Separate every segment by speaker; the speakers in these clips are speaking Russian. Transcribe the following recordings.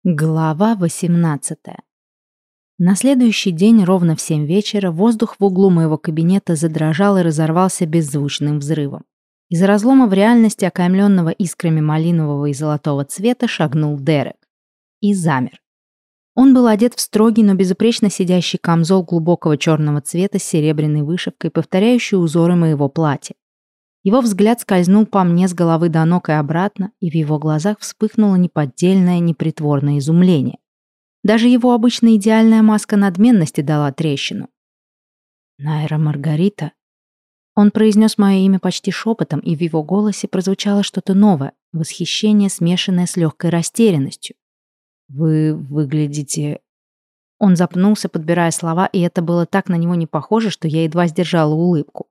Speaker 1: Глава 18. На следующий день ровно в 7 вечера воздух в углу моего кабинета задрожал и разорвался беззвучным взрывом. Из разлома в реальности, окаймленного искрами малинового и золотого цвета, шагнул Дерек. И замер. Он был одет в строгий, но безупречно сидящий камзол глубокого черного цвета с серебряной вышивкой, повторяющий узоры моего платья. Его взгляд скользнул по мне с головы до ног и обратно, и в его глазах вспыхнуло неподдельное, непритворное изумление. Даже его обычно идеальная маска надменности дала трещину. «Найра Маргарита». Он произнес мое имя почти шепотом, и в его голосе прозвучало что-то новое, восхищение, смешанное с легкой растерянностью. «Вы выглядите...» Он запнулся, подбирая слова, и это было так на него не похоже, что я едва сдержала улыбку.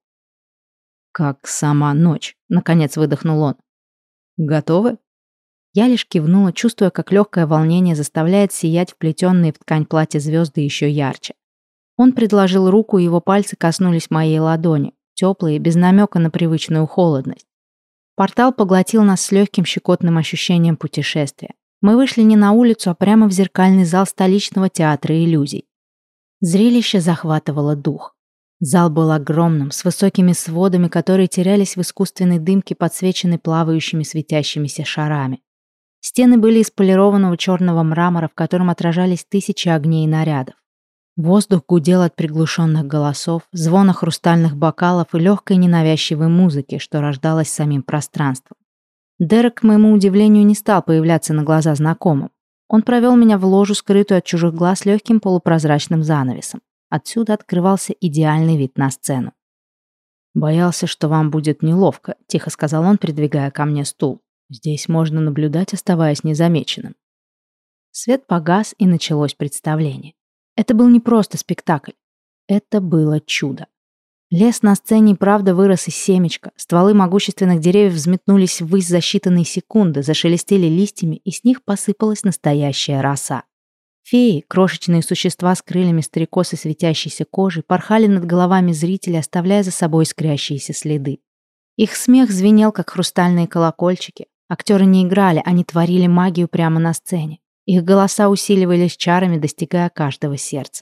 Speaker 1: «Как сама ночь», — наконец выдохнул он. «Готовы?» Я лишь кивнула, чувствуя, как легкое волнение заставляет сиять вплетенные в ткань платья звезды еще ярче. Он предложил руку, и его пальцы коснулись моей ладони, теплые, без намека на привычную холодность. Портал поглотил нас с легким щекотным ощущением путешествия. Мы вышли не на улицу, а прямо в зеркальный зал столичного театра иллюзий. Зрелище захватывало дух. Зал был огромным, с высокими сводами, которые терялись в искусственной дымке, подсвеченной плавающими светящимися шарами. Стены были из полированного черного мрамора, в котором отражались тысячи огней и нарядов. Воздух гудел от приглушенных голосов, звона хрустальных бокалов и легкой ненавязчивой музыки, что рождалась самим пространством. Дерек, к моему удивлению, не стал появляться на глаза знакомым. Он провел меня в ложу, скрытую от чужих глаз легким полупрозрачным занавесом. Отсюда открывался идеальный вид на сцену. «Боялся, что вам будет неловко», — тихо сказал он, придвигая ко мне стул. «Здесь можно наблюдать, оставаясь незамеченным». Свет погас, и началось представление. Это был не просто спектакль. Это было чудо. Лес на сцене правда вырос из семечка, стволы могущественных деревьев взметнулись ввысь за считанные секунды, зашелестели листьями, и с них посыпалась настоящая роса. Феи, крошечные существа с крыльями стрекоз и светящейся кожей, порхали над головами зрителей, оставляя за собой искрящиеся следы. Их смех звенел, как хрустальные колокольчики. Актеры не играли, они творили магию прямо на сцене. Их голоса усиливались чарами, достигая каждого сердца.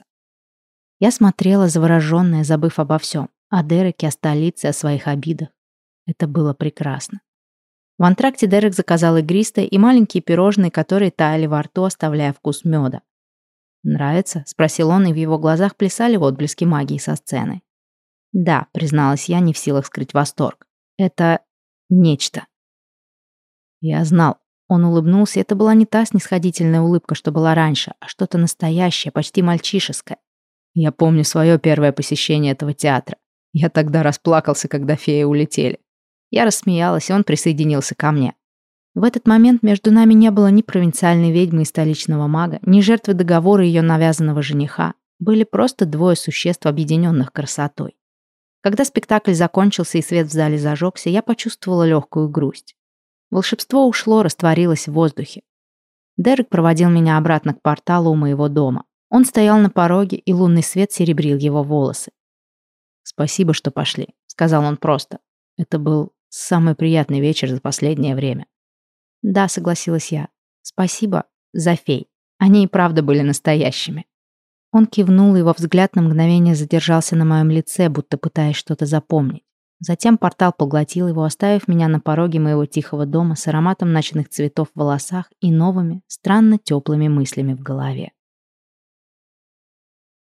Speaker 1: Я смотрела, завороженная, забыв обо всем. О Дереке, о столице, о своих обидах. Это было прекрасно. В антракте Дерек заказал игристое и маленькие пирожные, которые таяли во рту, оставляя вкус меда. «Нравится?» — спросил он, и в его глазах плясали отблески магии со сцены. «Да», — призналась я, не в силах скрыть восторг. «Это нечто». Я знал. Он улыбнулся, и это была не та снисходительная улыбка, что была раньше, а что-то настоящее, почти мальчишеское. Я помню свое первое посещение этого театра. Я тогда расплакался, когда феи улетели. Я рассмеялась, и он присоединился ко мне. В этот момент между нами не было ни провинциальной ведьмы и столичного мага, ни жертвы договора ее навязанного жениха. Были просто двое существ, объединенных красотой. Когда спектакль закончился и свет в зале зажегся, я почувствовала легкую грусть. Волшебство ушло, растворилось в воздухе. Дерек проводил меня обратно к порталу у моего дома. Он стоял на пороге, и лунный свет серебрил его волосы. «Спасибо, что пошли», — сказал он просто. «Это был самый приятный вечер за последнее время». «Да», — согласилась я. «Спасибо за фей. Они и правда были настоящими». Он кивнул, и его взгляд на мгновение задержался на моем лице, будто пытаясь что-то запомнить. Затем портал поглотил его, оставив меня на пороге моего тихого дома с ароматом ночных цветов в волосах и новыми, странно теплыми мыслями в голове.